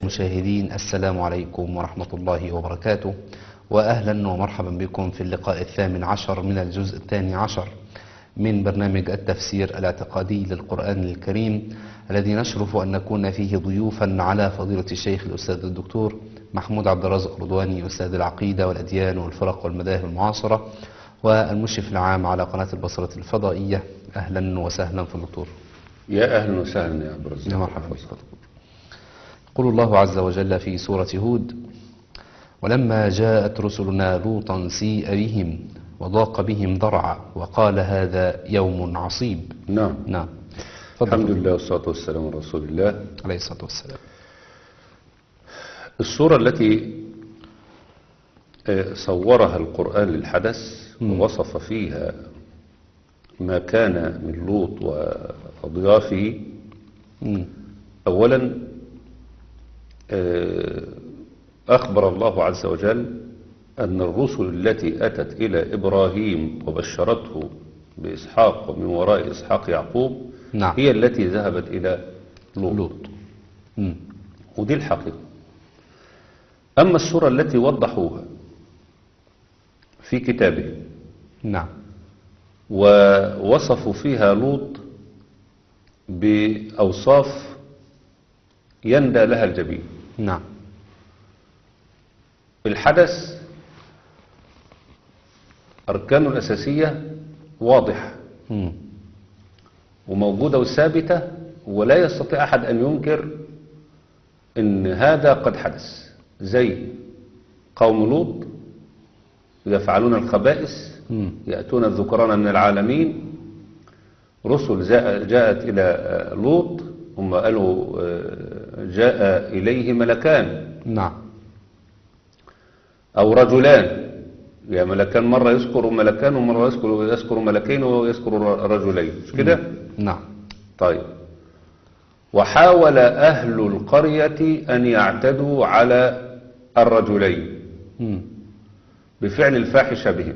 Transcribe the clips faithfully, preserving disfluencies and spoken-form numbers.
المشاهدين، السلام عليكم ورحمة الله وبركاته، وأهلا ومرحبا بكم في اللقاء الثامن عشر من الجزء الثاني عشر من برنامج التفسير الاعتقادي للقرآن الكريم، الذي نشرف أن نكون فيه ضيوفا على فضيلة الشيخ الأستاذ الدكتور محمود عبد الرازق رضواني، أستاذ العقيدة والأديان والفرق والمذاهب المعاصرة، والمشرف العام على قناة البصرة الفضائية. أهلا وسهلا في الدكتور. يا أهلا وسهلا يا عبد الرزاق. يا مرحبا بك. يقول الله عز وجل في سورة هود: ولما جاءت رسلنا لوطا سيء بهم وضاق بهم ذرعا وقال هذا يوم عصيب. نعم نعم. الحمد لله والصلاة والسلام على رسول الله عليه الصلاة والسلام. الصورة التي صورها القرآن للحدث ووصف فيها ما كان من لوط وأضيافه، أولا أخبر الله عز وجل أن الرسل التي أتت إلى إبراهيم وبشرته بإسحاق ومن وراء إسحاق يعقوب نعم. هي التي ذهبت إلى لوط, لوط. ودي الحقيقة. أما الصورة التي وضحوها في كتابه نعم ووصفوا فيها لوط بأوصاف يندى لها الجبين. نعم. الحدث أركانه الأساسية واضحة مم. وموجودة وثابتة، ولا يستطيع أحد أن ينكر أن هذا قد حدث. زي قوم لوط يفعلون الخبائث، مم. يأتون الذكران من العالمين. رسل جاءت إلى لوط، هم قالوا جاء إليه ملكان. نعم. أو رجلان، يا ملكان مرة يذكر ملكان ومرة يذكر يذكر ملكين ويذكر رجلين، مش كده؟ نعم. طيب. وحاول أهل القرية أن يعتدوا على الرجلين مم. بفعل الفاحشة بهم،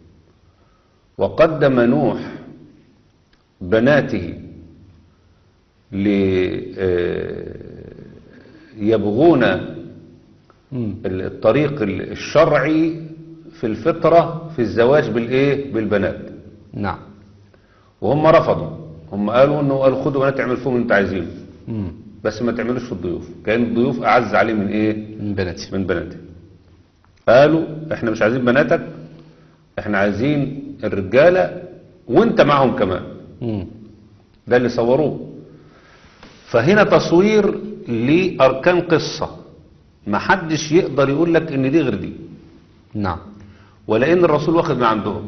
وقدم نوح بناته ليبغون الطريق الشرعي في الفطرة في الزواج بالإيه؟ بالبنات. نعم. وهم رفضوا، هم قالوا انه قالوا خدوا بنات تعمل فيهم اللي انتوا عايزينه، بس ما تعملوش في الضيوف. كان الضيوف اعز عليه من ايه؟ من بناتي. من بناتي. قالوا احنا مش عايزين بناتك، احنا عايزين الرجالة وانت معهم كمان. مم. ده اللي صوروه. فهنا تصوير لأركان قصة، ما حدش يقدر يقول لك ان دي غير دي. نعم. ولأن الرسول واخد من عندهم،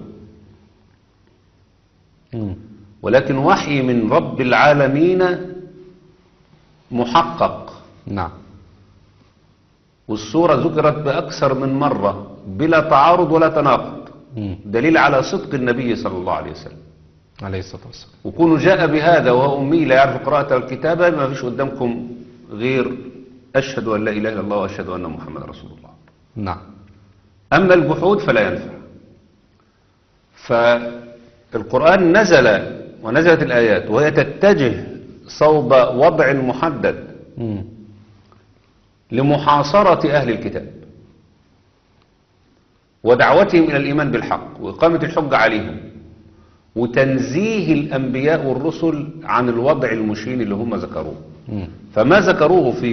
مم. ولكن وحي من رب العالمين محقق. نعم. والسورة ذكرت بأكثر من مرة بلا تعارض ولا تناقض، مم. دليل على صدق النبي صلى الله عليه وسلم. عليه الصلاة والسلام. وكونوا جاء بهذا وهو أمي لا يعرف قراءة والكتابة، ما فيش قدامكم غير أشهد أن لا إله إلا الله وأشهد أن محمد رسول الله. نعم. أما الجحود فلا ينفع. فالقرآن نزل ونزلت الآيات وهي تتجه صوب وضع محدد مم. لمحاصرة أهل الكتاب ودعوتهم إلى الإيمان بالحق وإقامة الحجة عليهم وتنزيه الأنبياء والرسل عن الوضع المشين اللي هم ذكروه. مم. فما ذكروه في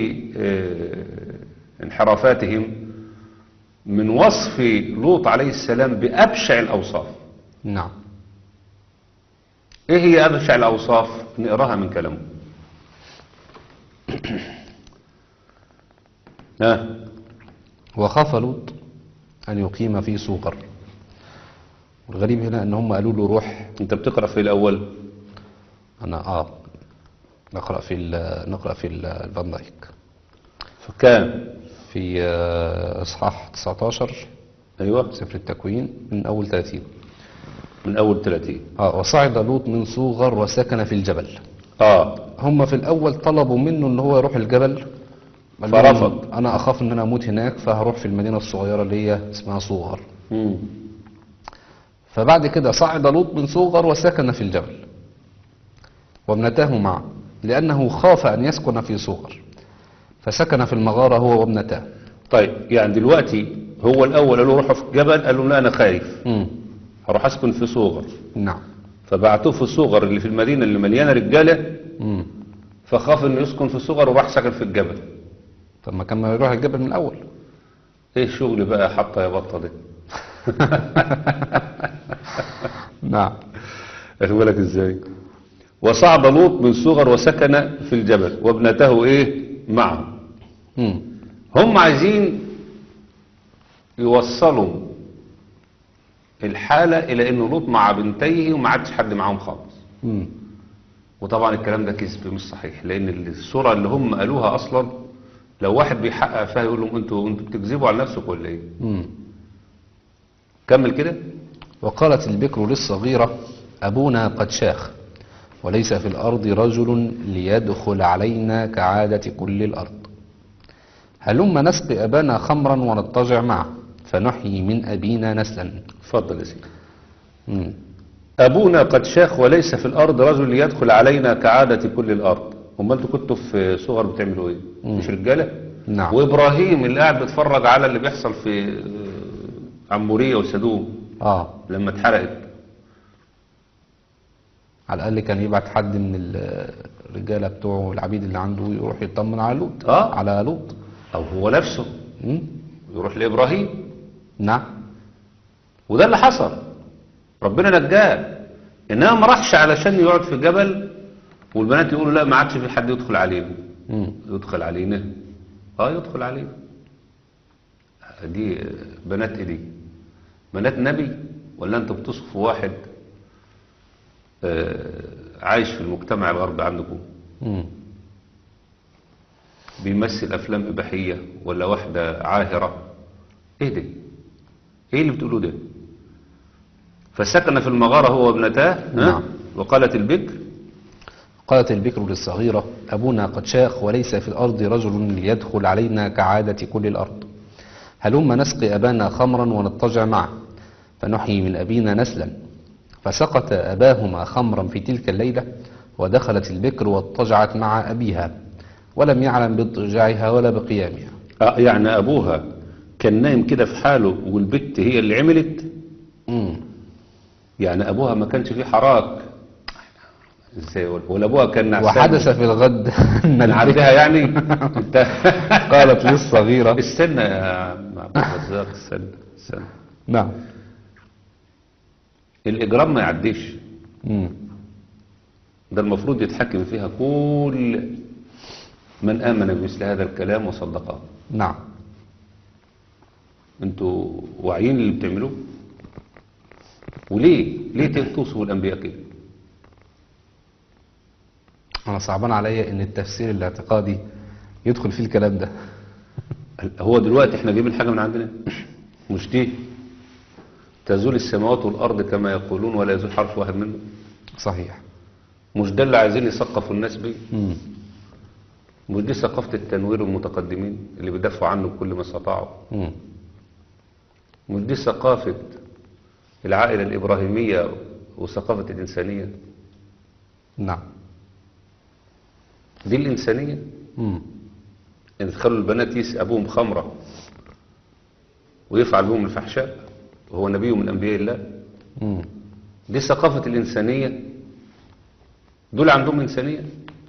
انحرافاتهم من وصف لوط عليه السلام بأبشع الأوصاف. نعم. إيه هي أبشع الأوصاف؟ نقراها من كلامه. ها. وخاف لوط أن يقيم في صغر. والغريب هنا أن هم قالوا له روح. أنت بتقرأ في الأول؟ أنا آه نقرأ في نقرأ في الفان دايك. فكان في إصحاح تسعة عشر. أيوة. سفر التكوين من أول ثلاثين. من أول ثلاثين. آه وصعد لوط من صغر وسكن في الجبل. آه. هم في الأول طلبوا منه أن هو يروح الجبل، فرفض. أنا أخاف أن أنا أموت هناك، فهروح في المدينة الصغيرة اللي هي اسمها صغر. مم. فبعد كده صعد لوط من صغر وسكن في الجبل وابنته معه، لأنه خاف أن يسكن في صغر، فسكن في المغارة هو وابنتاه. طيب يعني دلوقتي هو الأول قالوا روحوا في الجبل، قالوا لا أنا خايف مم. هروح أسكن في صوغر، نعم. فبعتوه في صوغر اللي في المدينة اللي مليانة رجالة، مم. فخاف إنه يسكن في صوغر وراح سكن في الجبل. طب ما كان ما يروح الجبل من الأول. إيه الشغل بقى حتى يا بطة ده؟ نعم. أخذ بالك إزاي؟ وصعد لوط من صغر وسكن في الجبل وابنته إيه معه. مم. هم عايزين يوصلوا الحالة إلى إنه لوط مع بنتيه وما عادش حد معاهم خالص. مم. وطبعا الكلام ده كذب مش صحيح، لأن الصورة اللي هم قالوها أصلا لو واحد بيحقق فيها يقول لهم أنتوا أنتوا بتكذبوا على نفسكم ولا إيه؟ مم. كمل كده. وقالت البكر للصغيرة أبونا قد شاخ وليس في الأرض رجل ليدخل علينا كعادة كل الأرض، هلم نسقي أبانا خمرا ونضطجع معه فنحيي من أبينا نسلا. اتفضل يا سيدي. مم. أبونا قد شاخ وليس في الأرض رجل ليدخل علينا كعادة كل الأرض. هم أنتوا كنتوا في صغر بتعملوا إيه؟ مم. مش رجالة؟ نعم. وإبراهيم اللي قاعد بيتفرج على اللي بيحصل في عمورية وسدوم آه لما اتحرقت. على الأقل كان يبعت حد من الرجالة بتوعه العبيد اللي عنده يروح يطمن على لوط. آه. على لوط. أو هو نفسه مم. يروح لإبراهيم. نعم. وده اللي حصل، ربنا نجاه. إنما ما راحش علشان يقعد في جبل والبنات يقولوا لا ما عادش في حد يدخل علينا. مم. يدخل علينا. اه يدخل علينا. دي بنات ايه دي؟ بنات نبي ولا انتوا بتصفوا واحد آه عايش في المجتمع الغربي عندكم؟ مم. بيمثل افلام اباحيه ولا واحده عاهره؟ ايه ده؟ ايه اللي بتقولوه ده؟ فسكن في المغاره هو وابنتاه. نعم. وقالت البكر قالت البكر للصغيرة أبونا قد شاخ وليس في الأرض رجل ليدخل علينا كعادة كل الأرض، هلم نسقي أبانا خمرا ونضطجع معه فنحيي من أبينا نسلا. فسقط أباهما خمرا في تلك الليلة ودخلت البكر واضطجعت مع أبيها ولم يعلم باضطجاعها ولا بقيامها. آه يعني ابوها كان نايم كده في حاله والبت هي اللي عملت. مم. يعني ابوها ما كانش فيه حراك ازاي؟ ولا ابوها كان نعسان؟ وحدث في الغد أن انا البكر عارفها يعني. قالت للصغيرة استنى يا عبد الرزاق، استنى استنى. نعم. الاجرام ما يعديش، مم. ده المفروض يتحكم فيها كل من امن بمثل هذا الكلام وصدقه. نعم. انتوا واعيين اللي بتعملوه؟ وليه ليه توصفوا الانبياء كده؟ أنا صعبان عليا إن التفسير الاعتقادي يدخل فيه الكلام ده. هو دلوقتي احنا جايبين حاجه من عندنا؟ مش دي تزول السماوات والارض كما يقولون ولا يزول حرف واحد منهم. صحيح. مش ده اللي عايزين يثقفوا الناس بيه؟ مم. مش دي ثقافه التنوير المتقدمين اللي بيدافعوا عنه بكل ما استطاعوا؟ مم. مش دي ثقافه العائله الابراهيميه وثقافه الانسانيه؟ نعم. دي الانسانيه. مم. ان تخلوا البنات يسقى ابوهم خمره ويفعل بهم الفحشاء وهو نبي من انبياء الله. مم. دي ثقافه الانسانيه. دول عندهم انسانيه.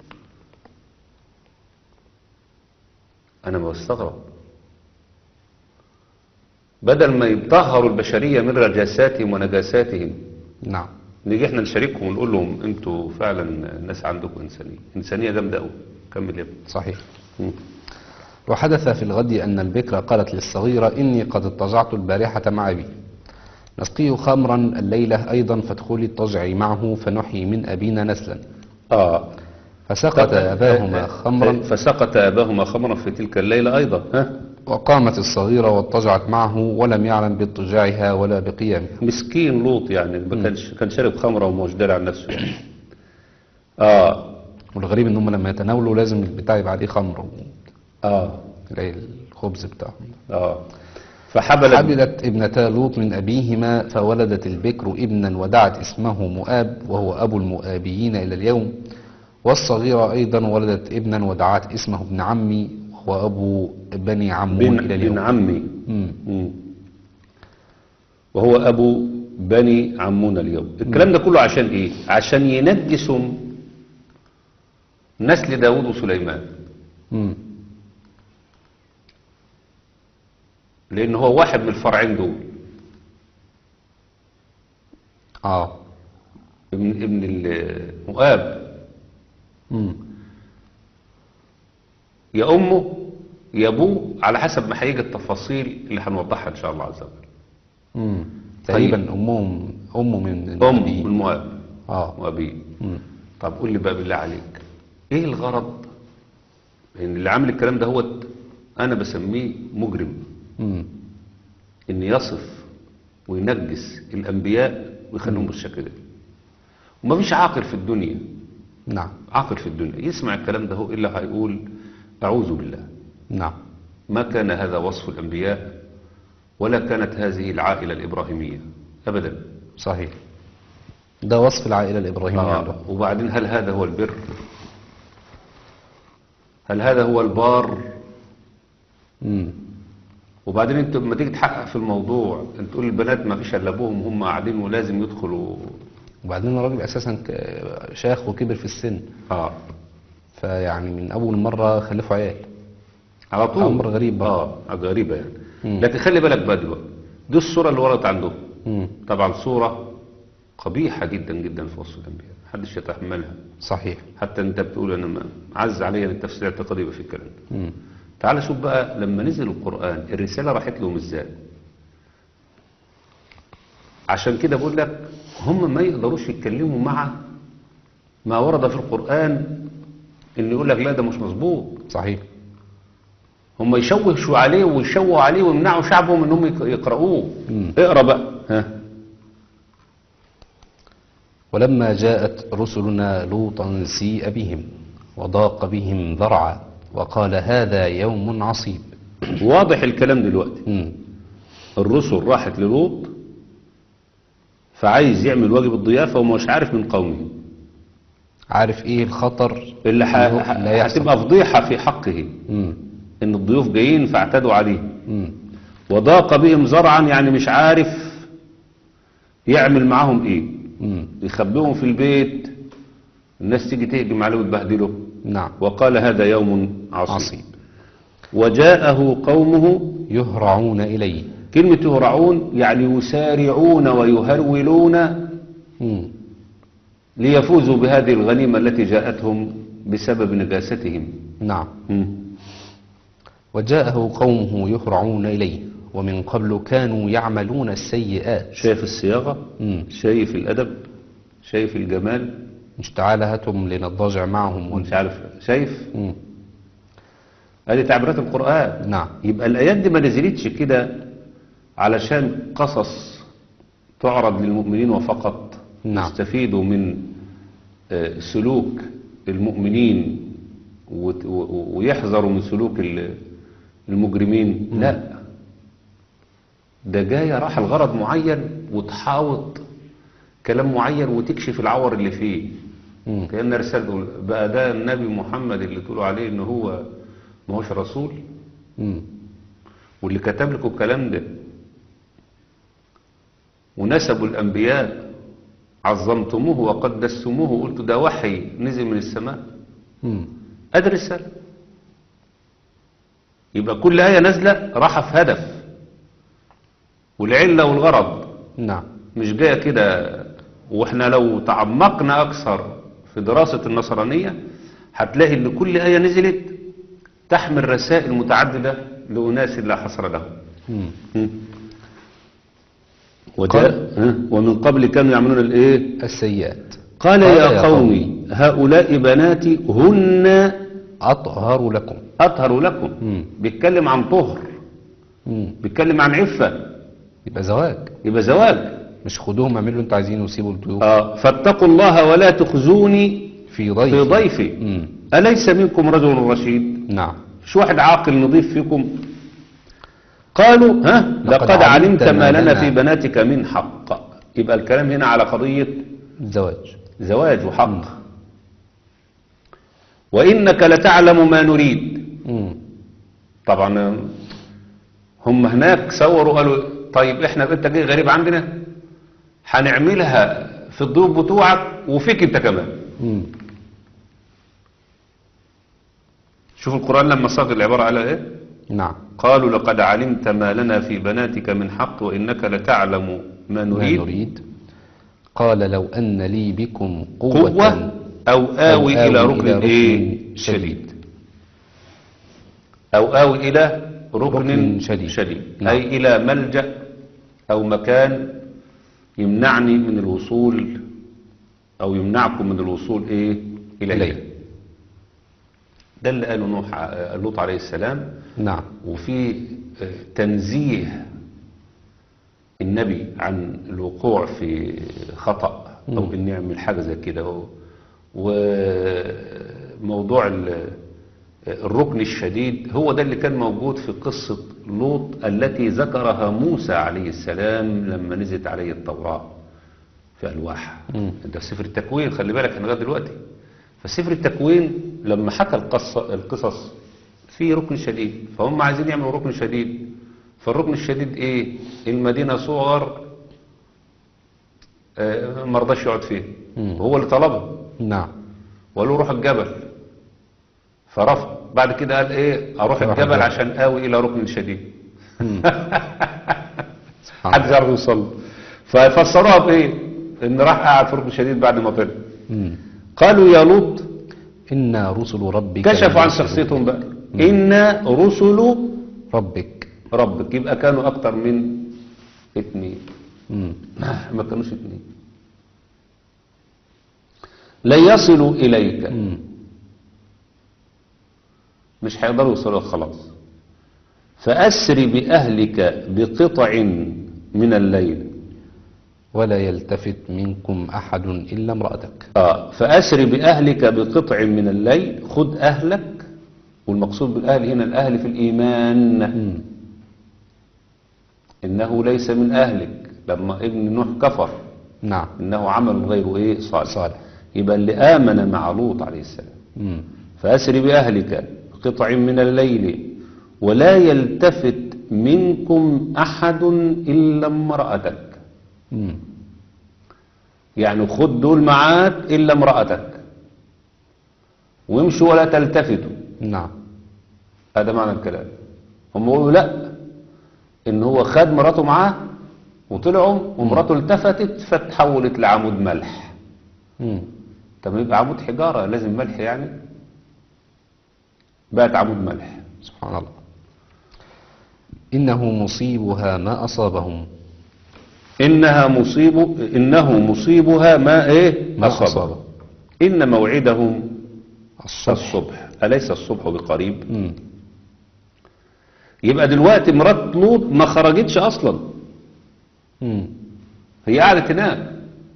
انا بستغرب. بدل ما يطهروا البشريه من رجاساتهم ونجاساتهم نعم. نيجي احنا نشاركهم ونقول لهم انتوا فعلا الناس عندكم انسانيه. انسانيه جامده قوي. كمل يا ابني. صحيح. مم. وحدث في الغد أن البكر قالت للصغيرة إني قد اضطجعت البارحة مع أبي نسقيه خمرا الليلة أيضا فادخلي اضطجعي معه فنحيي من أبينا نسلا. اه فسقط أباهما خمرا فسقط أباهما خمرا في تلك الليلة أيضا. ها؟ وقامت الصغيرة واضطجعت معه ولم يعلم باضطجاعها ولا بقيامها. مسكين لوط يعني ما كانش كان شارب خمرة ومش داري عن نفسه يعني. اه والغريب ان هم لما يتناولوا لازم البتاع يبقى عليه خمر و... اه تلاقي الخبز بتاعهم. اه فحبلت حبلت ابنتا لوط من أبيهما فولدت البكر ابنا ودعت اسمه مؤاب وهو أبو المؤابيين إلى اليوم، والصغيرة أيضا ولدت ابنا ودعت اسمه ابن عمي هو أبو بني عمون بن, إلى بن اليوم. عمي مم. مم. وهو أبو بني عمون اليوم. الكلام ده كله عشان إيه؟ عشان ينجسوا نسل داود وسليمان، مم. لأن هو واحد من الفرعين دول، آه. ابن ابن المؤاب، مم. يا أمه يا أبوه، على حسب ما هيجي التفاصيل اللي هنوضحها إن شاء الله عز وجل. مم. تقريبا أمهم أمه من أم أبيه. من مؤاب آه. وأبيه. مم. طب قول لي بقى بالله عليك، إيه الغرض؟ لأن اللي عامل الكلام ده هو أنا بسميه مجرم، مم. إن يصف وينجس الأنبياء ويخليهم بالشكل ده. ومفيش عاقل في الدنيا، نعم. عاقل في الدنيا يسمع الكلام ده هو إلا هيقول أعوذ بالله. نعم. ما كان هذا وصف الأنبياء ولا كانت هذه العائلة الإبراهيمية أبدا. صحيح. ده وصف العائلة الإبراهيمية عنده. آه. وبعدين هل هذا هو البر؟ هل هذا هو البار؟ مم. وبعدين انت لما تيجي تحقق في الموضوع انت تقول البنات ما فيش الا ابوهم هم قاعدين ولازم يدخلوا. وبعدين الراجل أساسا ك- شاخ وكبر في السن، اه فيعني من أول مرة خلفوا عيال. على طول. أمر غريب برضه. اه غريبة يعني. مم. لكن خلي بالك بقى دلوقتي، دي الصورة اللي وردت عندهم. مم. طبعا صورة قبيحة جدا جدا في وصف الأنبياء، محدش يتحملها. صحيح. حتى انت بتقول انا ما عز عليا للتفسير الاعتقادي يبقى في الكلام ده. مم. تعال شوف بقى لما نزل القرآن الرسالة راحت لهم ازاي. عشان كده بقول لك هم ما يقدروش يتكلموا مع ما ورد في القرآن، ان يقول لك لا ده مش مظبوط. صحيح. هم يشوشوا عليه ويشوهوا عليه ويمنعوا شعبهم انهم يق- يقرأوه. مم. اقرأ بقى. ها. ولما جاءت رسلنا لوطا سيء بهم وضاق بهم ذرعا وقال هذا يوم عصيب. واضح الكلام دلوقتي. مم. الرسل راحت للوط فعايز يعمل واجب الضيافة ومش عارف من قومه عارف ايه الخطر اللي ح- اللي هو- ح- اللي هيحصل. هتبقى فضيحة في حقه، مم. ان الضيوف جايين فاعتدوا عليه. مم. وضاق بهم زرعا يعني مش عارف يعمل معاهم ايه، مم. يخبئهم في البيت الناس تيجي تهجم عليه وتبهدله. نعم. وقال هذا يوم عصيب, عصيب. وجاءه قومه. يهرعون إليه. كلمة يهرعون يعني يسارعون ويهرولون مم. ليفوزوا بهذه الغنيمة التي جاءتهم بسبب نجاستهم. نعم. مم. وجاءه قومه يهرعون إليه ومن قبل كانوا يعملون السيئات. شايف الصياغة، مم. شايف الأدب، شايف الجمال، مش تعالى هاتهم لنضاجع معهم ون... مش عارف شايف. مم. هذه تعبيرات القرآن. نعم. يبقى الآيات دي ما نزلتش كده علشان قصص تعرض للمؤمنين وفقط نعم. يستفيدوا من آه، سلوك المؤمنين وت- و- ويحذروا من سلوك ال- المجرمين. مم. لا، ده جاية راح الغرض معين وتحاوط كلام معين وتكشف العور اللي فيه. مم. كأن رسالته بقى ده النبي محمد اللي تقولوا عليه ان هو ما هوش رسول، مم. واللي كتب لكم الكلام ده ونسبوا الأنبياء عظمتموه وقدستموه وقلتوا ده وحي نزل من السماء. مم. أدي الرسالة. يبقى كل آية نازلة راحة في هدف والعلة والغرض، نعم. مش جاية كده. واحنا لو تعمقنا أكثر في دراسة النصرانية هتلاقي ان كل آية نزلت تحمل رسائل متعددة لأناس لا حصر لهم. مم. مم. وجاء ها؟ ومن قبل كانوا يعملون الايه؟ السيئات. قال يا قوم هؤلاء بناتي هن أطهر لكم. أطهر لكم. مم. بيتكلم عن طهر، مم. بيتكلم عن عفة، يبقى زواج. يبقى زواج. مش خدوهم اعملوا اللي انتوا عايزينه وسيبوا الضيوف. آه. فاتقوا الله ولا تخزوني في ضيف. في ضيفي مم. أليس منكم رجل رشيد؟ نعم. مش واحد عاقل نضيف فيكم؟ قالوا ها لقد علمت ما لنا في بناتك من حق. يبقى الكلام هنا على قضية الزواج. زواج وحق. وإنك لتعلم ما نريد. مم. طبعا هم هناك صوروا قالوا طيب احنا انت جاي غريب عندنا هنعملها في الضيوف بتوعك وفيك انت كمان. مم. شوف القرآن لما صاغ العبارة على ايه. نعم. قالوا لقد علمت ما لنا في بناتك من حق وإنك لتعلم ما ما نريد, نريد قال لو أن لي بكم قوة, قوة أو آوي أو إلى آوي ركن إلى ركن إيه شديد أو آوي إلى ركن, ركن شديد. شديد. نعم. أي إلى ملجأ أو مكان يمنعني من الوصول أو يمنعكم من الوصول إيه إليه. إليه. ده اللي قاله نوح لوط عليه السلام. نعم. وفي تنزيه النبي عن الوقوع في خطأ أو مم. إن يعمل حاجة زي كده. وموضوع ال- الركن الشديد هو ده اللي كان موجود في قصة لوط التي ذكرها موسى عليه السلام لما نزلت عليه التوراة في ألواح. مم. ده سفر التكوين، خلي بالك احنا لغايه دلوقتي. فسفر التكوين لما حكى القصة القصص في ركن شديد، فهم عايزين يعملوا ركن شديد. فالركن الشديد ايه؟ المدينة صغر آه، ما رضاش يقعد فيه، مم. هو اللي طلبه نعم. وقال له روح الجبل فرفض. بعد كده قال ايه؟ اروح أروح الجبل الجبل. عشان اوي الى ركن شديد. مم. سبحان حد الله. يعرف يوصل. ففسروها بايه؟ ان راح قاعد في ركن شديد بعد ما طلع. مم. قالوا يا لوط، إن رسل ربك كشفوا عن ليرسلون شخصيتهم بقى. مم. إن رسل ربك. ربك، يبقى كانوا أكتر من اتنين. مم. ما كانوش اتنين. لا يصلوا إليك، مم. مش هيقدروا يوصلوا خلاص. فأسر بأهلك بقطع من الليل. ولا يلتفت منكم أحد إلا امرأتك. آه. فأسر بأهلك بقطع من الليل، خد أهلك، والمقصود بالأهل هنا الأهل في الإيمان. مم. إنه ليس من أهلك لما ابن نوح كفر، نعم. إنه عمل غير إيه صالح. صالح. يبقى اللي آمن مع لوط عليه السلام. مم. فأسر بأهلك قطع من الليل ولا يلتفت منكم أحد إلا امرأتك. مم. يعني خد دول معاك إلا امرأتك وامشوا ولا تلتفتوا. نعم. هذا معنى الكلام. هم يقولوا لا، إن هو خد مراته معاه وطلعوا ومراته التفتت فتحولت لعمود ملح. مم. طب يبقى عمود حجارة لازم ملح يعني؟ بقت عمود ملح. سبحان الله. إنه مصيبها ما أصابهم. إنها مصيب إنه مصيبها ما إيه ما أصابه. أصابه. إن موعدهم الصبح. الصبح أليس الصبح بقريب؟ مم. يبقى دلوقتي مرات لوط ما خرجتش أصلا، مم. هي قاعدة هناك.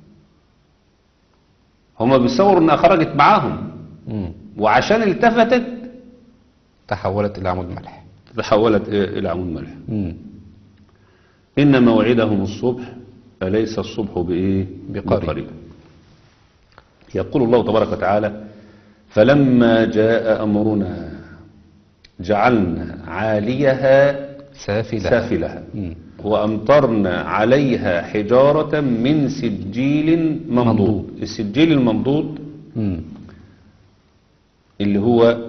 هما بيصوروا إنها خرجت معاهم، مم. وعشان التفتت تحولت إلى عمود ملح. تحولت إيه؟ إلى عمود ملح. مم. إن موعدهم الصبح أليس الصبح بإيه؟ بقريب. يقول الله تبارك وتعالى: فلما جاء أمرنا جعلنا عاليها سافلها. سافلها مم. وأمطرنا عليها حجارة من سجيل منضود. منضود. السجيل المنضود مم. اللي هو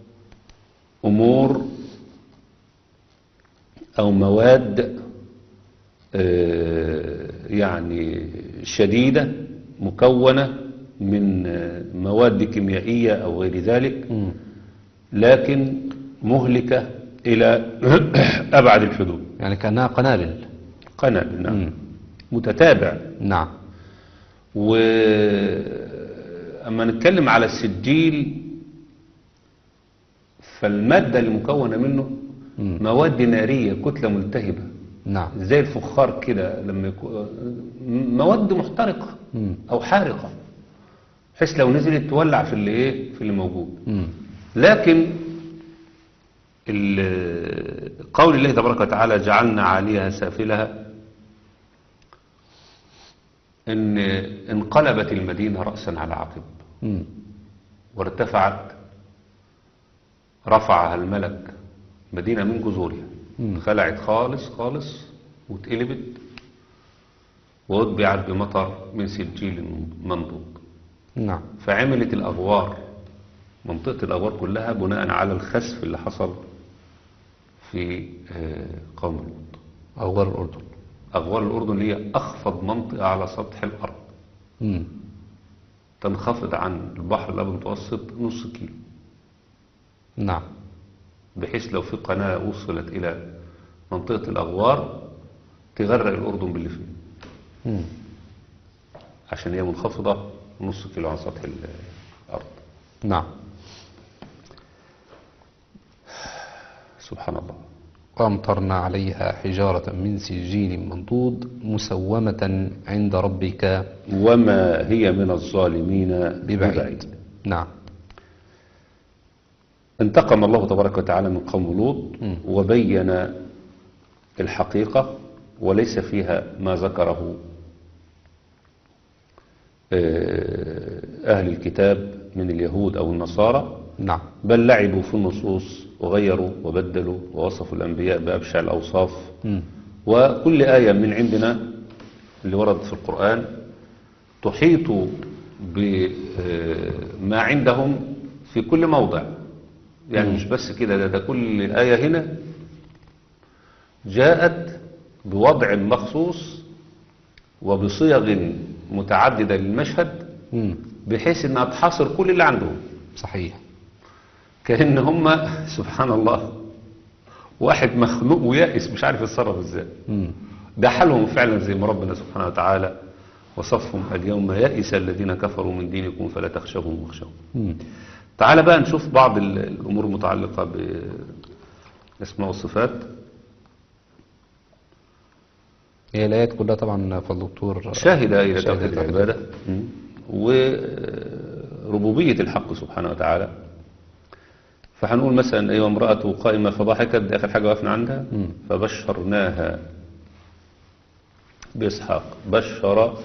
أمور أو مواد آه، يعني شديدة مكونة من آه، مواد كيميائية أو غير ذلك، مم. لكن مهلكة إلى أبعد الحدود. يعني كأنها قنابل. قنابل، نعم. مم. متتابع. نعم. وأما نتكلم على السجيل فالمادة المكونة منه مم. مواد نارية، كتلة ملتهبة نعم. زي الفخار كده، لما يكون مواد محترقة مم. أو حارقة، بحيث لو نزلت تولع في اللي إيه في اللي موجود. مم. لكن ال- قول الله تبارك وتعالى جعلنا عاليها سافلها، إن انقلبت المدينة رأسا على عقب مم. وارتفعت، رفعها الملك مدينة من جذورها مم. خلعت خالص خالص واتقلبت واتبعت بمطر من سجيل منضود. نعم. فعملت الأغوار، منطقة الأغوار كلها بناء على الخسف اللي حصل في آه، قوم لوط. أغوار الأردن. أغوار الأردن اللي هي أخفض منطقة على سطح الأرض، مم. تنخفض عن البحر الأبيض المتوسط نص كيلو، نعم. بحيث لو في قناة وصلت إلى منطقة الأغوار تغرق الأردن باللي فيه، مم. عشان هي منخفضة نص كيلو عن سطح الأرض. نعم. سبحان الله. وأمطرنا عليها حجارة من سجيل منضود مسومة عند ربك وما هي من الظالمين ببعيد. ببعيد. نعم. انتقم الله تبارك وتعالى من قوم لوط مم. وبين الحقيقة وليس فيها ما ذكره آه، أهل الكتاب من اليهود أو النصارى، نعم. بل لعبوا في النصوص وغيروا وبدلوا ووصفوا الأنبياء بأبشع الأوصاف. مم. وكل آية من عندنا اللي وردت في القرآن تحيط بما عندهم في كل موضع، يعني مم. مش بس كده، ده, ده كل آية هنا جاءت بوضع مخصوص وبصيغ متعددة للمشهد مم. بحيث انها تحاصر كل اللي عندهم. صحيح. كأن هم سبحان الله واحد مخنوق ويائس مش عارف يتصرف ازاي. مم. ده حالهم فعلا زي ما ربنا سبحانه وتعالى وصفهم: اليوم يئس الذين كفروا من دينكم فلا تخشوهم واخشوهم. مم. تعال بقى نشوف بعض ال- الأمور المتعلقة باسماء والصفات. هي الآيات كلها طبعا فالدكتور شاهدة إلى شاهدة توحيد توحيد العبادة وربوبية الحق سبحانه وتعالى. فهنقول مثلا: أيوة امرأته قائمة فضحكت، دي آخر حاجة وقفنا عندها. مم. فبشرناها بإسحاق. بشر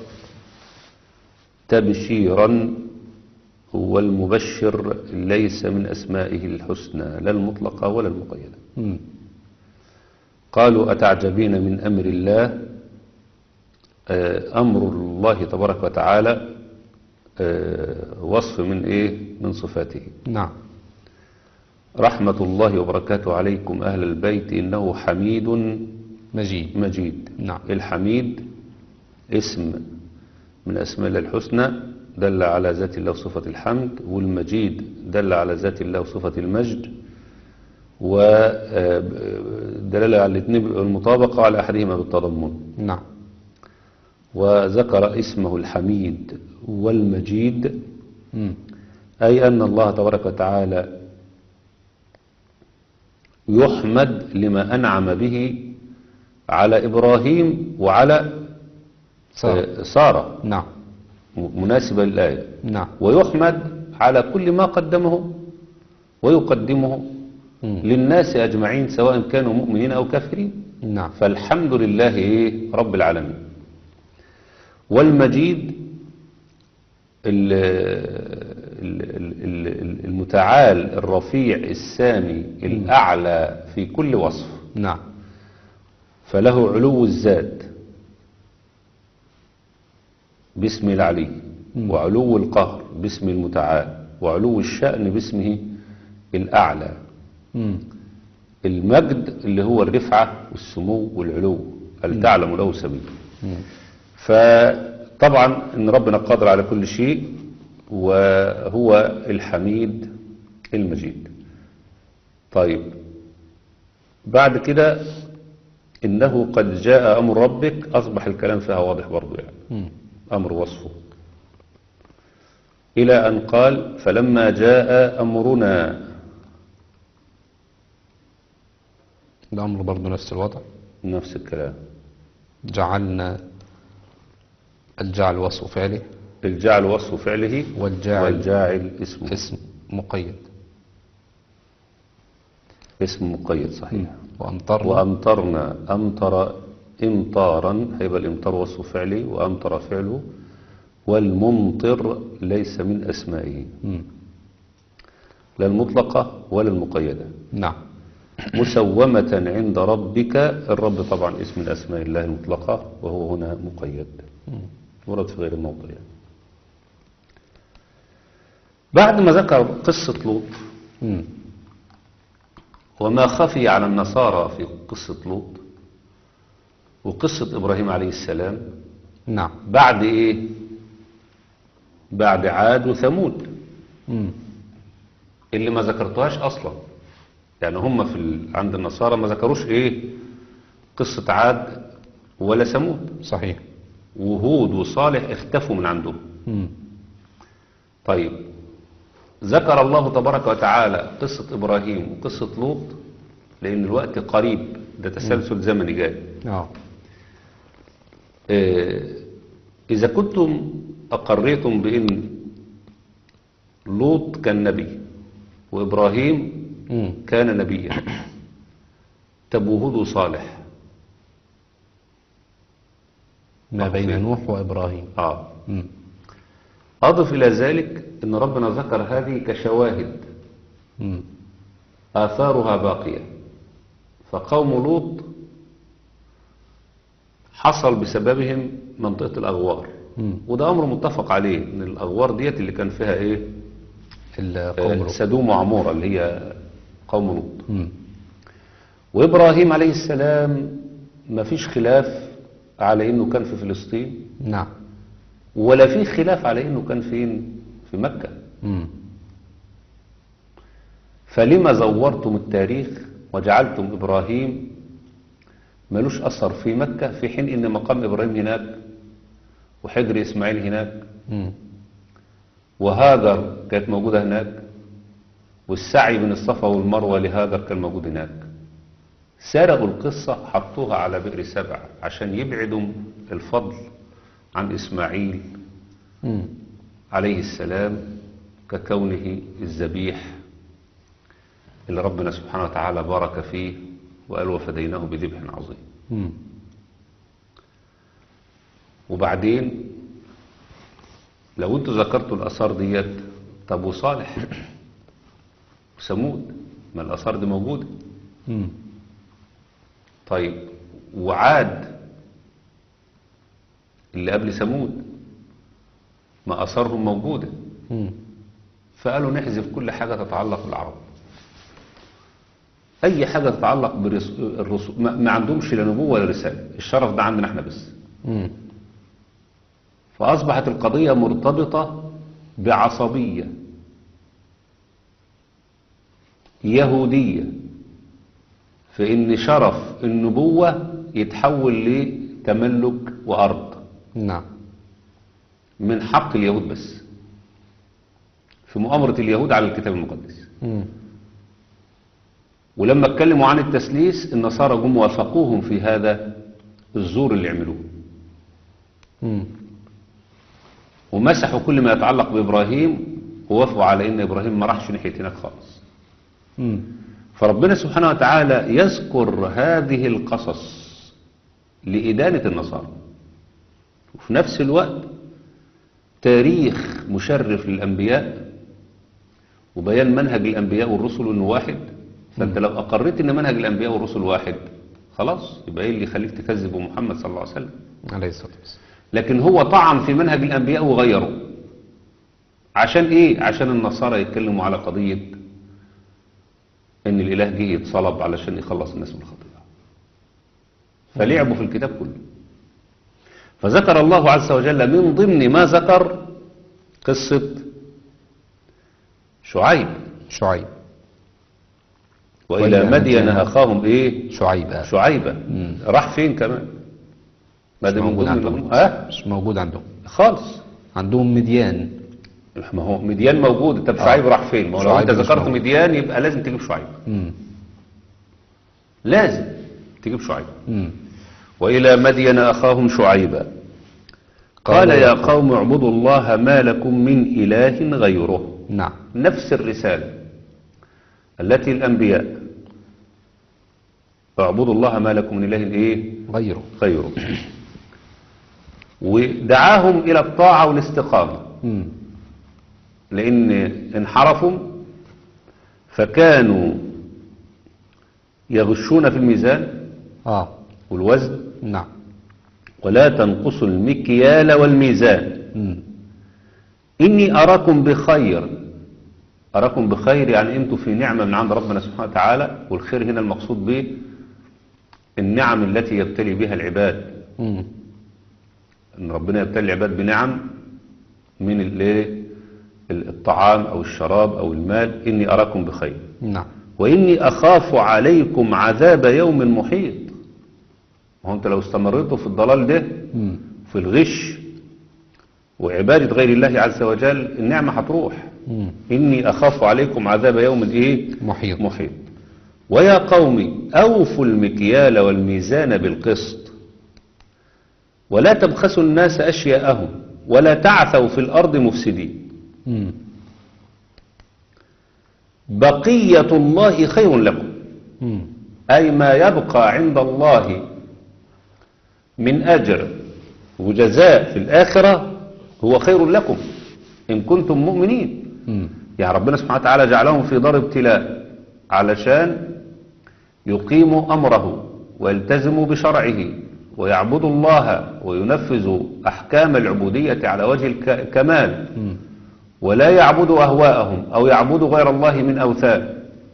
تبشيرا، والمبشر ليس من أسمائه الحسنى لا المطلقة ولا المقيدة. مم. قالوا: أتعجبين من أمر الله. آه، أمر الله تبارك وتعالى آه، وصف من إيه؟ من صفاته. نعم. رحمة الله وبركاته عليكم أهل البيت إنه حميد مجيد. مجيد. نعم. الحميد اسم من أسماء الله الحسنى دل على ذات الله وصفة الحمد، والمجيد دل على ذات الله وصفة المجد، ودلالة على الاثنين المطابقة على أحدهما بالتضمن. نعم. وذكر اسمه الحميد والمجيد، مم. أي أن الله تبارك وتعالى يحمد لما أنعم به على إبراهيم وعلى صار. آه، سارة، نعم. مناسبة للآية. نعم. ويحمد على كل ما قدمه ويقدمه مم. للناس أجمعين سواء كانوا مؤمنين أو كافرين. نعم. فالحمد لله إيه؟ رب العالمين. والمجيد ال- ال- ال- ال- المتعال الرفيع السامي الأعلى في كل وصف، نعم. فله علو الذات باسم العلي، مم. وعلو القهر باسم المتعال، وعلو الشأن باسمه الأعلى. مم. المجد اللي هو الرفعة والسمو والعلو، هل تعلم له سبيل. مم. فطبعا ان ربنا قادر على كل شيء، وهو الحميد المجيد. طيب بعد كده انه قد جاء امر ربك، اصبح الكلام فيها واضح برضو، يعني مم. امر وصفه، الى ان قال: فلما جاء امرنا. الأمر برضو نفس الوضع. نفس الكلام. جعلنا الجعل وصف فعله، الجعل وصف فعله، والجاعل والجاعل اسمه. اسم مقيد. اسم مقيد صحيح. وأمطرنا. وأمطرنا. أمطر إمطارا، هيبقى الإمطار وصف فعله وأمطر فعله. والممطر ليس من أسمائه مم. لا المطلقة ولا المقيدة. نعم. مسومة عند ربك. الرب طبعا اسم من أسماء الله المطلقة، وهو هنا مقيد ورد في غير الموضع يعني. بعد ما ذكر قصة لوط مم. وما خفي على النصارى في قصة لوط وقصة إبراهيم عليه السلام، نعم. بعد إيه؟ بعد عاد وثمود مم. اللي ما ذكرتوهاش أصلا. يعني هم في ال... عند النصارى ما ذكروش إيه؟ قصة عاد ولا ثمود، صحيح. وهود وصالح اختفوا من عندهم. مم. طيب ذكر الله تبارك وتعالى قصة إبراهيم وقصة لوط لأن الوقت قريب، ده تسلسل زمني جاي. اه آه، إذا كنتم أقريتم بأن لوط كان نبي وإبراهيم مم. كان نبيا، طب وهود وصالح ما آه، بين فين؟ نوح وإبراهيم. آه مم. أضف إلى ذلك أن ربنا ذكر هذه كشواهد مم. آثارها باقية. فقوم لوط حصل بسببهم منطقة الأغوار، مم. وده أمر متفق عليه أن الأغوار ديت اللي كان فيها إيه؟ القوم آه، لوط. سدوم وعمورة اللي هي قوم لوط. مم. وإبراهيم عليه السلام ما فيش خلاف على أنه كان في فلسطين، نعم. ولا في خلاف على أنه كان فين؟ في مكة. مم. فلما زورتم التاريخ وجعلتم إبراهيم ملوش أثر في مكة، في حين إن مقام إبراهيم هناك وحجر إسماعيل هناك مم. وهاجر كانت موجودة هناك والسعي بين الصفا والمروة لهاجر كان موجود هناك. سرقوا القصة حطوها على بئر سبع عشان يبعدوا الفضل عن إسماعيل مم. عليه السلام ككونه الذبيح اللي ربنا سبحانه وتعالى بارك فيه وقال وفديناه بذبح عظيم. مم. وبعدين لو انتوا ذكرتوا الآثار ديت، طب وصالح وثمود ما الآثار دي موجودة. مم. طيب وعاد اللي قبل ثمود ما آثارهم موجودة. مم. فقالوا نحذف كل حاجة تتعلق بالعرب، أي حاجة تتعلق بالرسول ما ما عندهمش لا نبوة ولا رسالة، الشرف ده عندنا احنا بس. مم. فأصبحت القضية مرتبطة بعصبية يهودية، فإن شرف النبوة يتحول لتملك وأرض نعم. من حق اليهود بس، في مؤامرة اليهود على الكتاب المقدس. مم. ولما اتكلموا عن التسليس النصارى جم وافقوهم في هذا الزور اللي عملوه، مم. ومسحوا كل ما يتعلق بإبراهيم ووافقوا على إن إبراهيم ما راحش ناحية هناك خالص. مم. فربنا سبحانه وتعالى يذكر هذه القصص لإدانة النصارى، وفي نفس الوقت تاريخ مشرف للأنبياء وبيان منهج الأنبياء والرسل إنه واحد. فأنت لو أقريت إن منهج الأنبياء والرسل واحد خلاص يبقى إيه اللي يخليك تكذب محمد صلى الله عليه وسلم؟ عليه الصلاة والسلام. لكن هو طعن في منهج الأنبياء وغيره. عشان إيه؟ عشان النصارى يتكلموا على قضية إن الإله جه يتصلب علشان يخلص الناس من الخطيئة، فلعبوا في الكتاب كله. فذكر الله عز وجل من ضمن ما ذكر قصة شعيب. شعيب. وإلى وإلى مدين مدين أخاهم إيه؟ شعيب. شعيبة. راح فين كمان؟ مش بعد من موجود ضمن عندهم. الأمور. ها؟ مش موجود عندهم خالص. عندهم مديان. ما هو مديان موجود، طب آه. شعيب راح فين؟ ما هو لو شعيب انت مش ذكرت موجود. مديان يبقى لازم تجيب شعيب، مم. لازم تجيب شعيب. مم. وإلى مدين أخاهم شعيبا قال يا قوم اعبدوا الله ما لكم من إله غيره. نعم. نفس الرسالة التي الأنبياء اعبدوا الله ما لكم من إله إيه؟ غيره. غيره. ودعاهم إلى الطاعة والاستقامة، مم. لأن انحرفوا فكانوا يغشون في الميزان اه والوزن، نعم. ولا تنقصوا المكيال والميزان. مم. إني أراكم بخير. أراكم بخير يعني أنتم في نعمة من عند ربنا سبحانه وتعالى، والخير هنا المقصود به النعم التي يبتلي بها العباد. مم. ان ربنا يبتلي العباد بنعم من الايه، الطعام او الشراب او المال. اني اراكم بخير. نعم. واني اخاف عليكم عذاب يوم محيط. وانت انت لو استمرتوا في الضلال ده، مم. في الغش وعبادة غير الله عز وجل، النعمة هتروح. مم. اني اخاف عليكم عذاب يوم ايه محيط. محيط. ويا قوم اوفوا المكيال والميزان بالقسط ولا تبخسوا الناس أشياءهم ولا تعثوا في الأرض مفسدين. مم. بقية الله خير لكم. مم. أي ما يبقى عند الله من أجر وجزاء في الآخرة هو خير لكم إن كنتم مؤمنين. مم. يعني ربنا سبحانه وتعالى جعلهم في دار ابتلاء علشان يقيموا أمره ويلتزموا بشرعه ويعبدوا الله وينفذوا أحكام العبودية على وجه الكمال، مم. ولا يعبدوا أهواءهم أو يعبدوا غير الله من أوثان.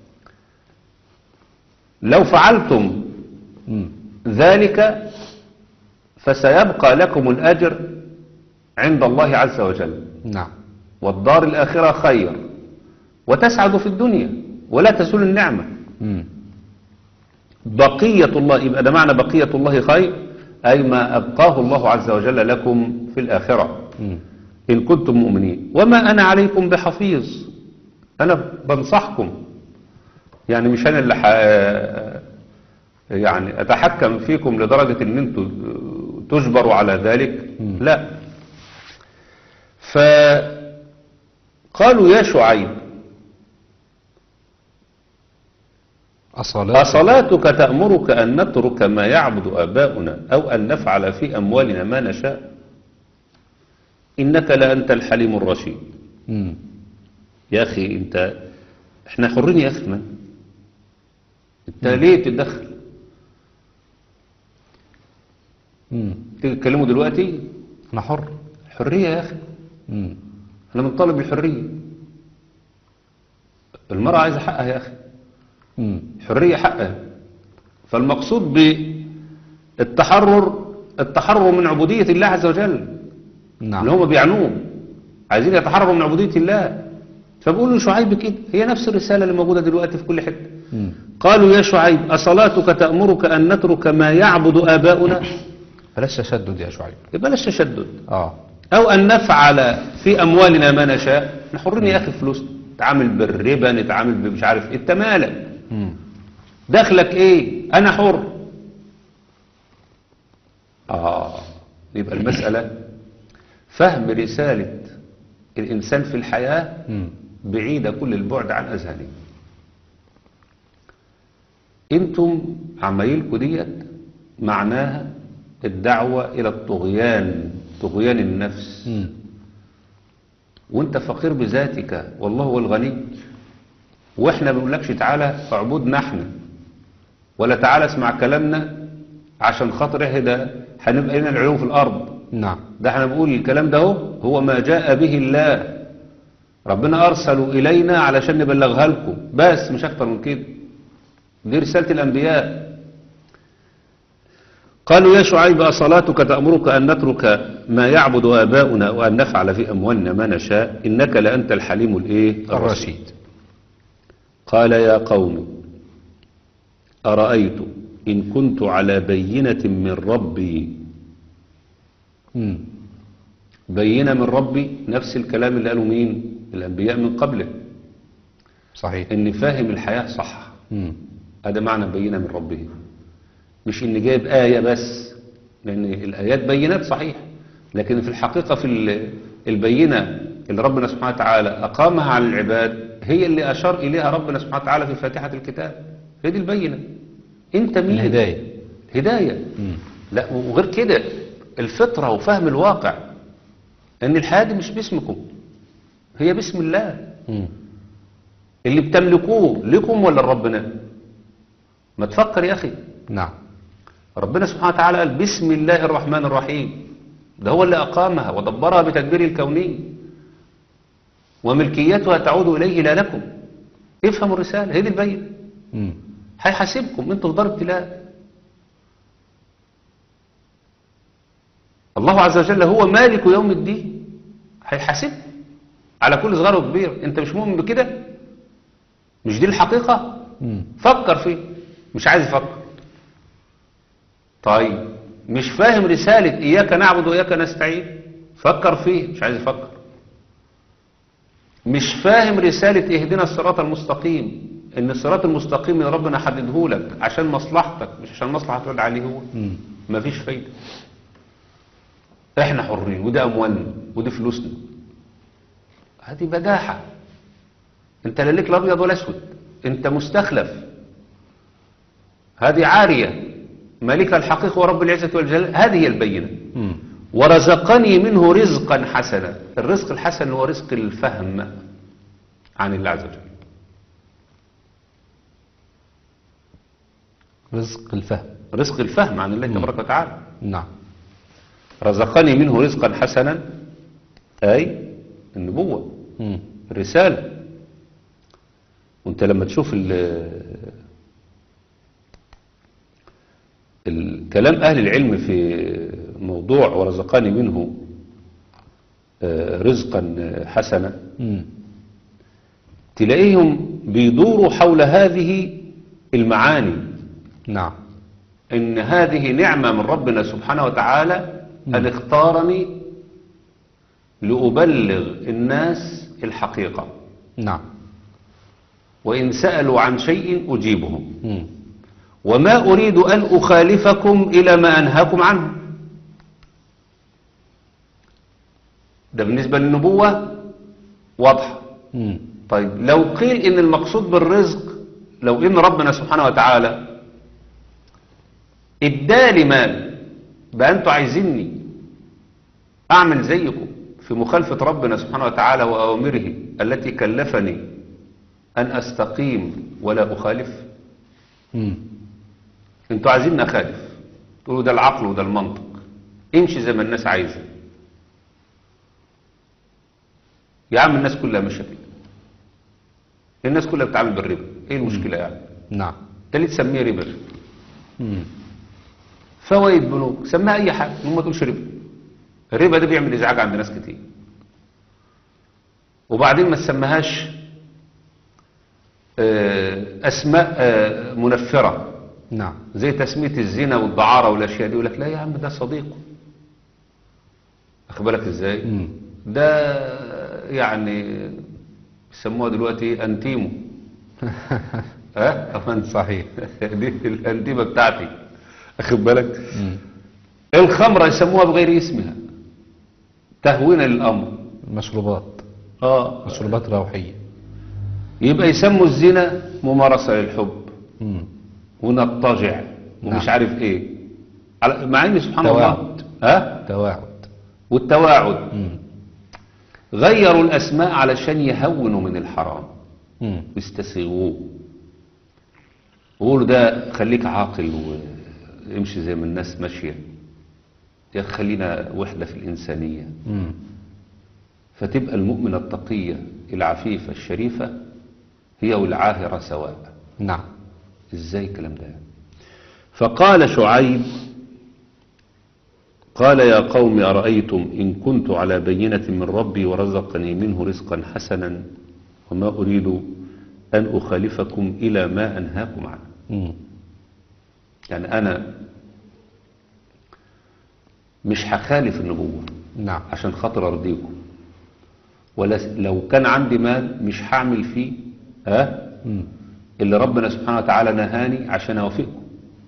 لو فعلتم مم. ذلك فسيبقى لكم الأجر عند الله عز وجل، نعم. والدار الآخرة خير، وتسعد في الدنيا ولا تزول النعمة. مم. بقية الله، يبقى ده معنى بقية الله خير، أي ما أبقاه الله عز وجل لكم في الآخرة مم. إن كنتم مؤمنين. وما أنا عليكم بحفيظ. أنا بنصحكم، يعني مش أنا اللي ح... يعني أتحكم فيكم لدرجة أن أنتم تجبروا على ذلك، مم. لا. فقالوا يا شعيب أصلاتك, أصلاتك تأمرك أن نترك ما يعبد آباؤنا أو أن نفعل في أموالنا ما نشاء إنك لأنت الحليم الرشيد. مم. يا أخي أنت، إحنا حرين يا أخي، من أنت ليه تتدخل؟ مم. تيجي تكلموا دلوقتي، أنا حر. حرية يا أخي، مم. احنا بنطالب بالحرية. المرأة عايزة حقها يا أخي، مم. حرية حقها. فالمقصود بالتحرر التحرر من عبودية الله عز وجل، نعم. اللي هم بيعنوه، عايزين يتحرروا من عبودية الله. فبقولوا شعيب كده، هي نفس الرسالة اللي موجودة دلوقتي في كل حتة. مم. قالوا يا شعيب أصلاتك تأمرك أن نترك ما يعبد آباؤنا. بلاش تشدد يا شعيب. بلاش تشدد. اه أو أن نفعل في أموالنا ما نشاء. احنا حرين يا أخي فلوس، نتعامل بالربا، نتعامل بمش عارف إيه، أنت مالك؟ مم. دخلك إيه؟ أنا حر. آه يبقى المسألة فهم رسالة الإنسان في الحياة مم. بعيدة كل البعد عن أذهانه. انتم عمايلكم ديت معناها الدعوة إلى الطغيان، طغيان النفس. مم. وانت فقير بذاتك والله هو الغني، واحنا ما بنقولكش تعالى اعبدنا احنا، ولا تعالى اسمع كلامنا عشان خاطر اهدى هنبقى لنا العلوم في الارض. نعم. ده احنا بنقول الكلام ده هو, هو ما جاء به الله، ربنا ارسلوا الينا علشان نبلغها لكم بس، مش اكتر من كده. دي رسالة الانبياء. قالوا يا شعيب أصلاتك تأمرك أن نترك ما يعبد آباؤنا وأن نفعل في أموالنا ما نشاء إنك لأنت الحليم الإيه الرشيد. قال يا قوم أرأيت إن كنت على بينة من ربي. مم. بينة من ربي نفس الكلام اللي قالوا مين؟ الأنبياء من قبله. صحيح. إن فاهم الحياة صح. مم. هذا معنى بينة من ربه، مش إن جايب آية بس، لأن الآيات بينات صحيح، لكن في الحقيقة في البينة اللي ربنا سبحانه وتعالى أقامها على العباد هي اللي أشار إليها ربنا سبحانه وتعالى في فاتحة الكتاب. هي دي البينة. أنت مين؟ الهداية. هداية. مم. لا وغير كده الفطرة وفهم الواقع، أن الحياة دي مش باسمكم، هي باسم الله. مم. اللي بتملكوه لكم ولا ربنا؟ ما تفكر يا أخي. نعم. ربنا سبحانه وتعالى قال بسم الله الرحمن الرحيم، ده هو اللي أقامها ودبرها بتدبير الكوني، وملكيتها تعود إليه لا لكم. افهموا الرسالة، هي دي البينة. مم. هيحاسبكم انتوا في دار ابتلاء. الله عز وجل هو مالك يوم الدين، هيحاسبكم على كل صغير وكبير. انت مش مؤمن بكده؟ مش دي الحقيقة؟ مم. فكر فيه. مش عايز يفكر. طيب مش فاهم رسالة إياك نعبد وإياك نستعين؟ فكر فيه. مش عايز يفكر. مش فاهم رسالة اهدنا الصراط المستقيم، ان الصراط المستقيم اللي ربنا حدده لك عشان مصلحتك مش عشان مصلحة رد عليه هو. مم. مفيش فايدة. احنا حرين، ودي اموالنا ودي فلوسنا. هذه بداحة. انت لا ليك لا ابيض ولا اسود، انت مستخلف. هذه عارية. مالك الحقيقة ورب العزة والجلال. هذه هي البينة. مم. ورزقني منه رزقا حسنا. الرزق الحسن هو رزق الفهم عن الله عز وجل. رزق الفهم. رزق الفهم عن الله تبارك وتعالى. نعم. رزقني منه رزقا حسنا، أي النبوة، مم. الرسالة. وانت لما تشوف الكلام أهل العلم في موضوع ورزقني منه رزقا حسنا، مم. تلاقيهم بيدوروا حول هذه المعاني. نعم. إن هذه نعمة من ربنا سبحانه وتعالى أن اختارني لأبلغ الناس الحقيقة. نعم. وإن سألوا عن شيء أجيبهم، مم. وما أريد أن أخالفكم إلى ما أنهاكم عنه. ده بالنسبة للنبوة واضحة. مم. طيب لو قيل إن المقصود بالرزق، لو إن ربنا سبحانه وتعالى ادالي مال بقى أنتوا عايزيني أعمل زيكم في مخالفة ربنا سبحانه وتعالى وأوامره التي كلفني أن أستقيم ولا أخالف. مم. أنتوا عايزين أخالف، تقولوا ده العقل وده المنطق، امشي زي ما الناس عايزة. يا عم الناس كلها مش كده، الناس كلها بتعامل بالربا، ايه المشكلة يعني؟ نعم. انت ليه تسميه ربا؟ مم. فوائد بنوك، سميها اي حاجة، ما تقولش ربا. الربا ده بيعمل ازعاج عند ناس كتير. وبعدين ما تسميهاش اسماء منفرة. نعم. زي تسمية الزنا والدعارة والاشياء دي، يقول لك لا يا عم ده صديقه. اخد بالك ازاي؟ مم. ده يعني بيسموها دلوقتي انتيمو. ها أه؟ صحيح. دي الانتيمه بتاعتي. اخد بالك؟ مم. الخمره يسموها بغير اسمها، تهوينا للامر. مشروبات. اه مشروبات روحية. يبقى يسموا الزنا ممارسه للحب مم. ونضطجع ومش نعم. عارف ايه، على- مع ان سبحان تواعد. الله ها تواعد. والتواعد مم. غيروا الاسماء علشان يهونوا من الحرام مم. ويستسيغوه. وقولوا ده خليك عاقل وامشي زي ما الناس ماشية، يا أخي خلينا وحدة في الإنسانية. مم. فتبقى المؤمنة التقية العفيفة الشريفة هي والعاهرة سواء. نعم. ازاي الكلام ده؟ فقال شعيب قال يا قوم أرأيتم إن كنت على بينة من ربي ورزقني منه رزقا حسنا وما أريد أن أخالفكم إلى ما أنهاكم عنه. مم. يعني أنا مش هخالف النبوة نعم. عشان خاطر أرضيكم، ولا لو كان عندي مال مش هعمل فيه ها مم. اللي ربنا سبحانه وتعالى نهاني عشان أوفقكم.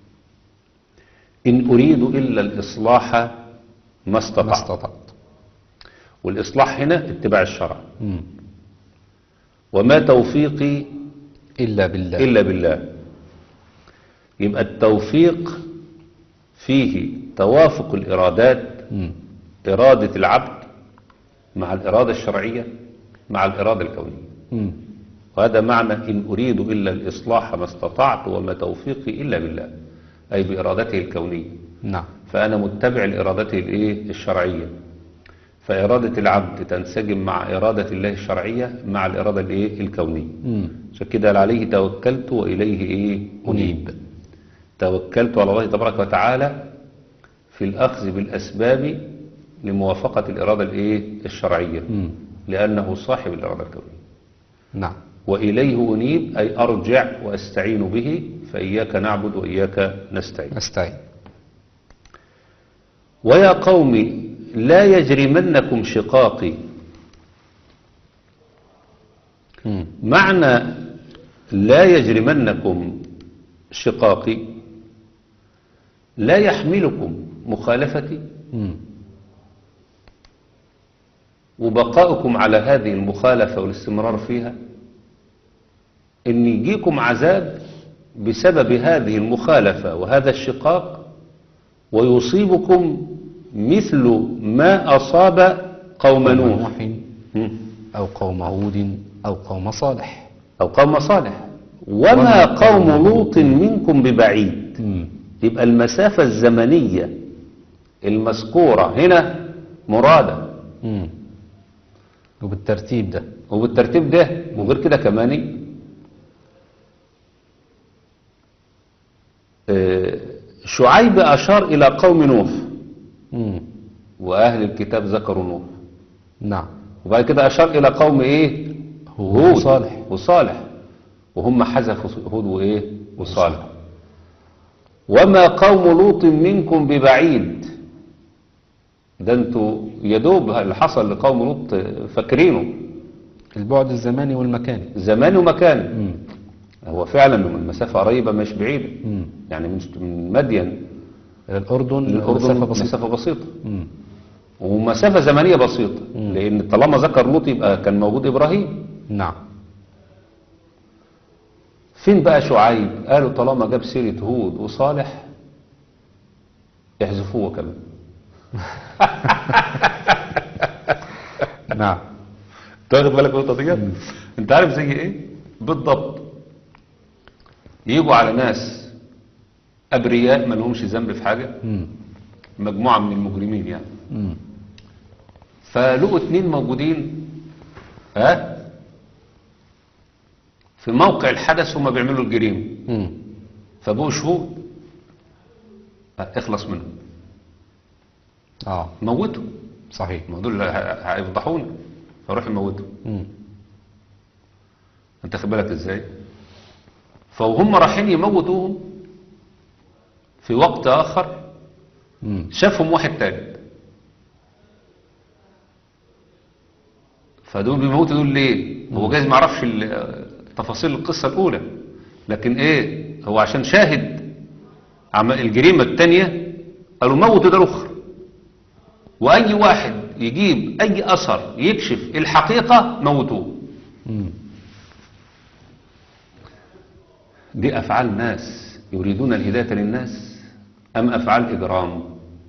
إن أريد إلا الإصلاح ما ما استطعت. استطعت. والإصلاح هنا اتباع الشرع. مم. وما توفيقي إلا بالله. إلا بالله. يبقى التوفيق فيه توافق الإرادات، مم. إرادة العبد مع الإرادة الشرعية مع الإرادة الكونية. مم. وهذا معنى إن أريد إلا الإصلاح ما استطعت وما توفيقي إلا بالله، أي بإرادته الكونية. نعم. فأنا متبع لإرادته الإيه؟ الشرعية. فإرادة العبد تنسجم مع إرادة الله الشرعية مع الإرادة الإيه؟ الكونية. مم. عشان كده قال عليه توكلت وإليه إيه؟ أنيب. توكلت على الله تبارك وتعالى في الأخذ بالأسباب لموافقة الإرادة الإيه؟ الشرعية. مم. لأنه صاحب الإرادة الكونية. نعم. وإليه أنيب أي أرجع وأستعين به، فإياك نعبد وإياك نستعين. أستعين. ويا قوم لا يجرمنكم شقاقي. مم. معنى لا يجرمنكم شقاقي لا يحملكم مخالفتي مم. وبقاؤكم على هذه المخالفة والاستمرار فيها، إن يجيكم عذاب بسبب هذه المخالفة وهذا الشقاق ويصيبكم مثل ما أصاب قوم نوح أو قوم هود أو قوم صالح أو قوم صالح وما قوم لوط منكم ببعيد. مم. يبقى المسافة الزمنية المذكورة هنا مرادة، مم. وبالترتيب ده وبالترتيب ده. وغير كده كمان آه، شعيب أشار إلى قوم نوح، مم. وأهل الكتاب ذكروا نوح. نعم. وبعد كده أشار إلى قوم إيه؟ هود وصالح. وصالح، وهم حذفوا هود وإيه؟ وصالح. وما قوم لوط منكم ببعيد. ده انتوا يدوب اللي حصل لقوم لوط فاكرينه، البعد الزماني والمكاني. زمان ومكان. مم. هو فعلا من مسافة قريبة مش بعيدة. مم. يعني من من مدين الأردن للأردن مسافة بسيطة. مسافة بسيطة. مم. ومسافة زمنية بسيطة. مم. لأن طالما ذكر لوط يبقى كان موجود إبراهيم. نعم. فين بقى شعيب؟ قالوا طالما جاب سيرة هود وصالح يحذفوه كمان. نعم. تاخد بالك من النقطة دي؟ انت عارف زي ايه بالضبط؟ يجوا على ناس ابرياء ما لهمش ذنب في حاجة، مم. مجموعة من المجرمين يعني، مم. فلقوا اتنين موجودين ها في موقع الحدث هما بيعملوا الجريمة، مم. فبقوا شهود. اخلص منهم. اه موتوا. صحيح. ما دول اللي ه- هيفضحونا، فروح يموتوا. مم. انت خد بالك ازاي؟ فهم رايحين يموتوهم في وقت اخر مم. شافهم واحد تالت، فدول بيموتوا دول ليه؟ هو جايز ما يعرفش ال- تفاصيل القصة الأولى، لكن إيه؟ هو عشان شاهد عم الجريمة التانية قالوا موتوا ده الأخر، وأي واحد يجيب أي أثر يكشف الحقيقة موتوه. مم. دي أفعال ناس يريدون الهداية للناس أم أفعال إجرام؟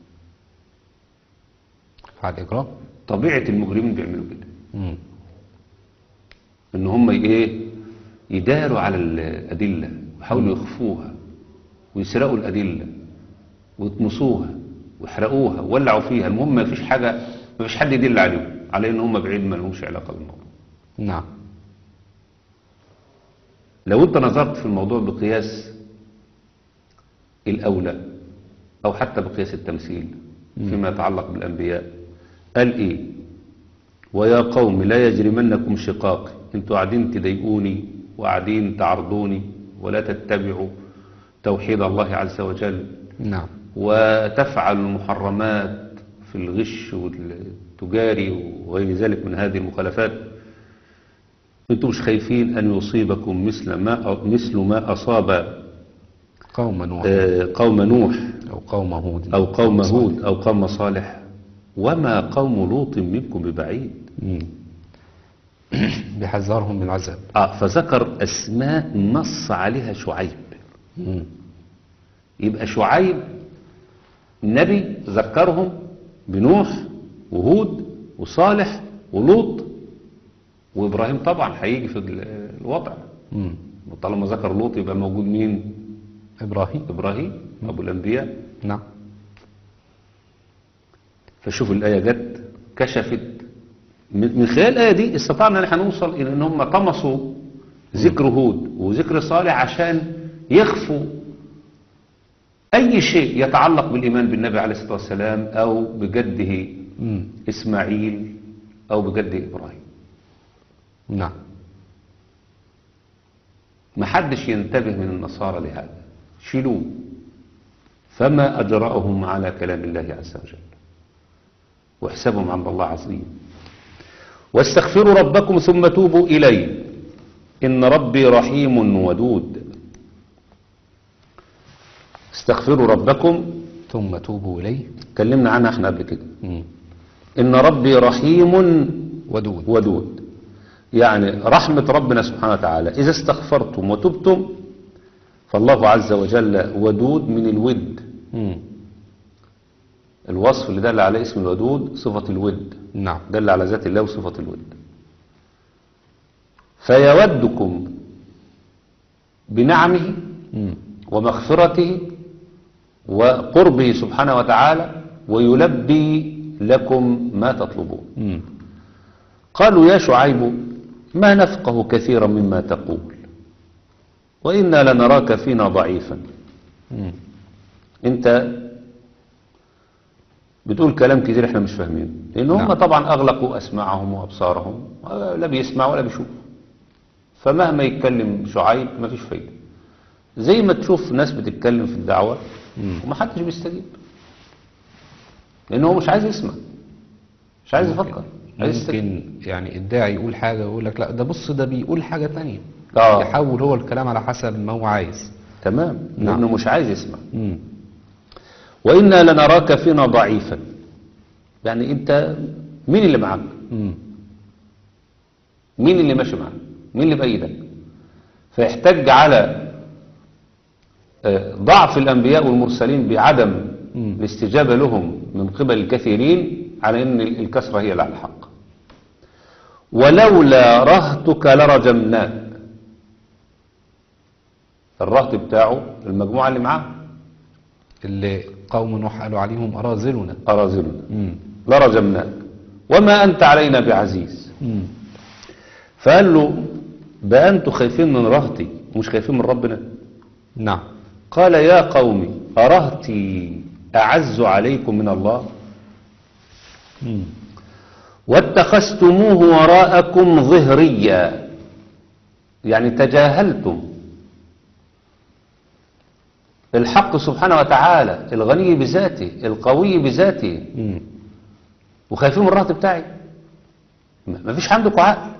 فعل إجرام. طبيعة المجرمين بيعملوا كده، مم. ان هم ايه يداروا على الادله ويحاولوا يخفوها ويسرقوا الادله ويطمسوها ويحرقوها ويولعوا فيها. المهم ما فيش حاجه، ما فيش حد يدل عليهم على ان هم بعيد ما لهمش علاقه بالموضوع. نعم. لو انت نظرت في الموضوع بقياس الاولى او حتى بقياس التمثيل فيما يتعلق بالانبياء، قال ايه؟ ويا قوم لا يجرمنكم شقاقي. انتوا قاعدين تضايقوني وقاعدين تعرضوني ولا تتبعوا توحيد الله عز وجل، نعم. وتفعل المحرمات في الغش والتجاري وغير ذلك من هذه المخالفات. انتوا مش خايفين ان يصيبكم مثل ما مثل ما اصاب قوم نوح آه، قوم نوح أو قوم هود او قوم هود او قوم صالح وما قوم لوط منكم ببعيد. مم. بيحذرهم من العذاب. آه فذكر أسماء نص عليها شعيب. مم. يبقى شعيب نبي ذكرهم بنوح وهود وصالح ولوط وإبراهيم طبعا هيجي في ال- الوضع. مم. وطالما ذكر لوط يبقى موجود مين؟ إبراهيم. إبراهيم أبو الأنبياء. نعم. فشوف الآية جت كشفت من من خلال الآية دي استطعنا ان احنا نوصل إلى أن هم طمسوا ذكر هود وذكر صالح عشان يخفوا أي شيء يتعلق بالإيمان بالنبي عليه الصلاة والسلام أو بجده مم. إسماعيل أو بجده إبراهيم. نعم. ما حدش ينتبه من النصارى لهذا، شيلوه. فما أجرأهم على كلام الله عز وجل واحسبهم عند الله عظيم. واستغفروا ربكم ثم توبوا إليه إن ربي رحيم ودود. استغفروا ربكم ثم توبوا إليه. اتكلمنا عنها احنا قبل كده. مم. إن ربي رحيم ودود. ودود، يعني رحمة ربنا سبحانه وتعالى إذا استغفرتم وتبتم، فالله عز وجل ودود من الود. مم. الوصف اللي دل على اسم الودود صفة الود، نعم. دل على ذات الله وصفة الود. فيودكم بنعمه مم. ومغفرته وقربه سبحانه وتعالى ويلبي لكم ما تطلبون. مم. قالوا يا شعيب ما نفقه كثيرا مما تقول وإنا لنراك فينا ضعيفا. مم. انت بتقول كلام كتير احنا مش فاهمينه، لان هم نعم. طبعا اغلقوا اسماعهم وابصارهم، لا بيسمع ولا بيشوف. فمهما يتكلم شعيب ما فيش فايده. زي ما تشوف ناس بتتكلم في الدعوه مم. ومحدش بيستجيب، لان هو مش عايز يسمع، مش عايز يفكر، عايز يستجيب. ممكن يعني الداعي يقول حاجة ويقول لك لا ده بص ده بيقول حاجة تانية. اه يحول هو الكلام على حسب ما هو عايز. تمام، نعم. لانه مش عايز يسمع. مم. وإنا لنراك فينا ضعيفا، يعني انت مين اللي معاك؟ مم. مين اللي ماشي معاك؟ مين اللي بأيدك؟ فيحتج على آه، ضعف الأنبياء والمرسلين بعدم مم. الاستجابة لهم من قبل الكثيرين، على أن الكسرة هي اللي على الحق. ولولا رهتك لرجمناك. الرهط بتاعه المجموعة اللي معاه اللي قوم نوح قالوا عليهم أراذلنا. أراذلنا مم. لرجمناك وما أنت علينا بعزيز. مم. فقال له بقى أنتوا خايفين من رهتي ومش خايفين من ربنا؟ نعم. قال يا قوم أرهتي أعز عليكم من الله مم. واتخذتموه وراءكم ظهريا، يعني تجاهلتم الحق سبحانه وتعالى الغني بذاته القوي بذاته مم. وخايفين من الرهط بتاعي. ما فيش عندكم عقل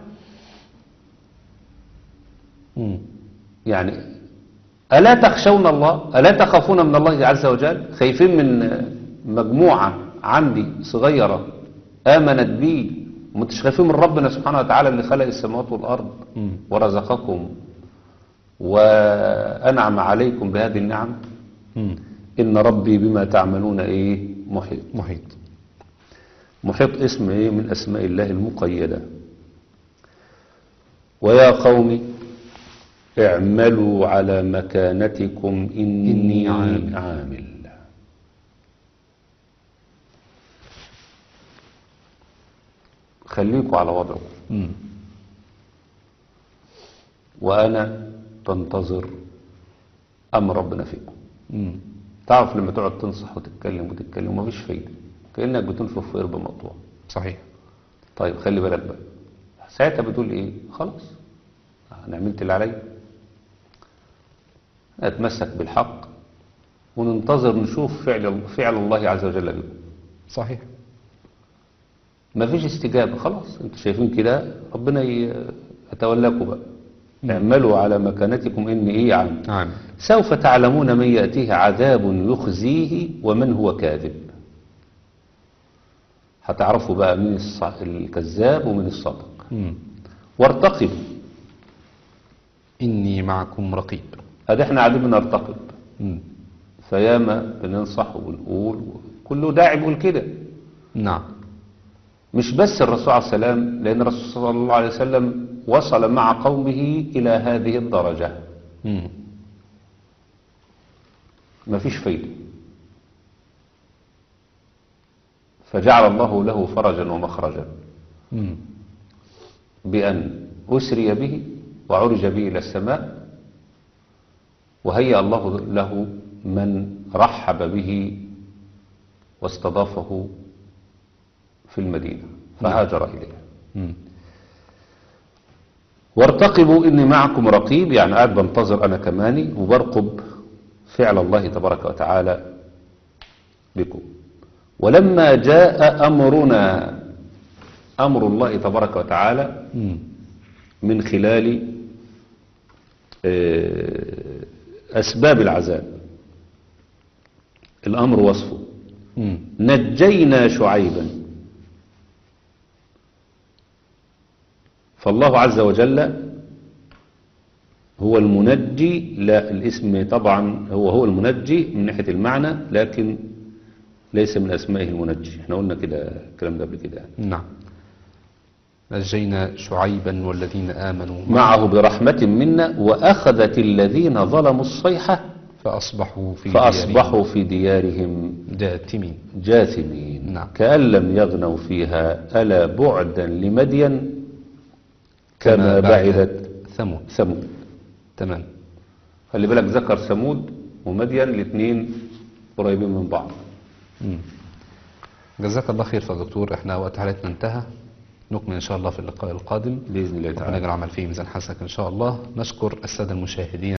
مم. يعني. ألا تخشون الله؟ ألا تخافون من الله عز وجل؟ خايفين من مجموعة عندي صغيرة آمنت بي ومش خايفين من ربنا سبحانه وتعالى اللي خلق السماوات والأرض مم. ورزقكم وأنعم عليكم بهذه النعم؟ مم. إن ربي بما تعملون إيه محيط. محيط. محيط اسم إيه من أسماء الله المقيدة. ويا قوم اعملوا على مكانتكم إني, إني عامل. عامل. خليكوا على وضعكم مم. وأنا تنتظر أمر ربنا فيكم. مم. تعرف لما تقعد تنصح وتتكلم وتتكلم ومفيش فايدة، كأنك بتنفخ في قرب مقطوع. صحيح. طيب خلي بالك بقى، ساعتها بتقول إيه؟ خلاص أنا عملت اللي عليا، أتمسك بالحق وننتظر نشوف فعل فعل الله عز وجل بكم. صحيح. مفيش استجابة، خلاص انتوا شايفين كده، ربنا يتولاكم بقى. اعملوا على مكانتكم إني إيه عام. نعم. سوف تعلمون من يأتيه عذاب يخزيه ومن هو كاذب. هتعرفوا بقى مين الص- الكذاب ومن الصادق. مم. وارتقبوا. إني معكم رقيب. هذا احنا قاعدين بنرتقب، مم. فياما بننصح ونقول كله داعي بيقول كده. نعم. مش بس الرسول عليه السلام، لأن الرسول صلى الله عليه وسلم وصل مع قومه إلى هذه الدرجة. مم. ما فيش فايدة، فجعل الله له فرجا ومخرجا مم. بأن أسري به وعرج به إلى السماء، وهيأ الله له من رحب به واستضافه في المدينة فهاجر إليها. مم. وارتقبوا إني معكم رقيب، يعني قاعد بنتظر أنا كماني وبرقب فعل الله تبارك وتعالى بكم. ولما جاء أمرنا، أمر الله تبارك وتعالى مم. من خلال آه، أسباب العذاب، الأمر وصفه. مم. نجينا شعيبا، فالله عز وجل هو المنجي. لا، الاسم طبعا هو هو المنجي من ناحية المعنى، لكن ليس من أسمائه المنجي. احنا قلنا كده الكلام ده قبل كده. نعم. نجينا شعيبا والذين آمنوا معه برحمة منا وأخذت الذين ظلموا الصيحة فأصبحوا في فأصبحوا في ديارهم ديارهم جاثمين. جاثمين. نعم. كأن لم يغنوا فيها ألا بعدا لمدين كما بعدت ثمود. ثمود. تمام. خلي بالك، ذكر ثمود ومدين الاثنين قريبين من بعض. مم. جزاك الله خير يا دكتور، احنا وقت حلقتنا انتهى، نكمل ان شاء الله في اللقاء القادم بإذن الله ربنا تعالى. يجعل العمل فيه ميزان حسنك ان شاء الله. نشكر السادة المشاهدين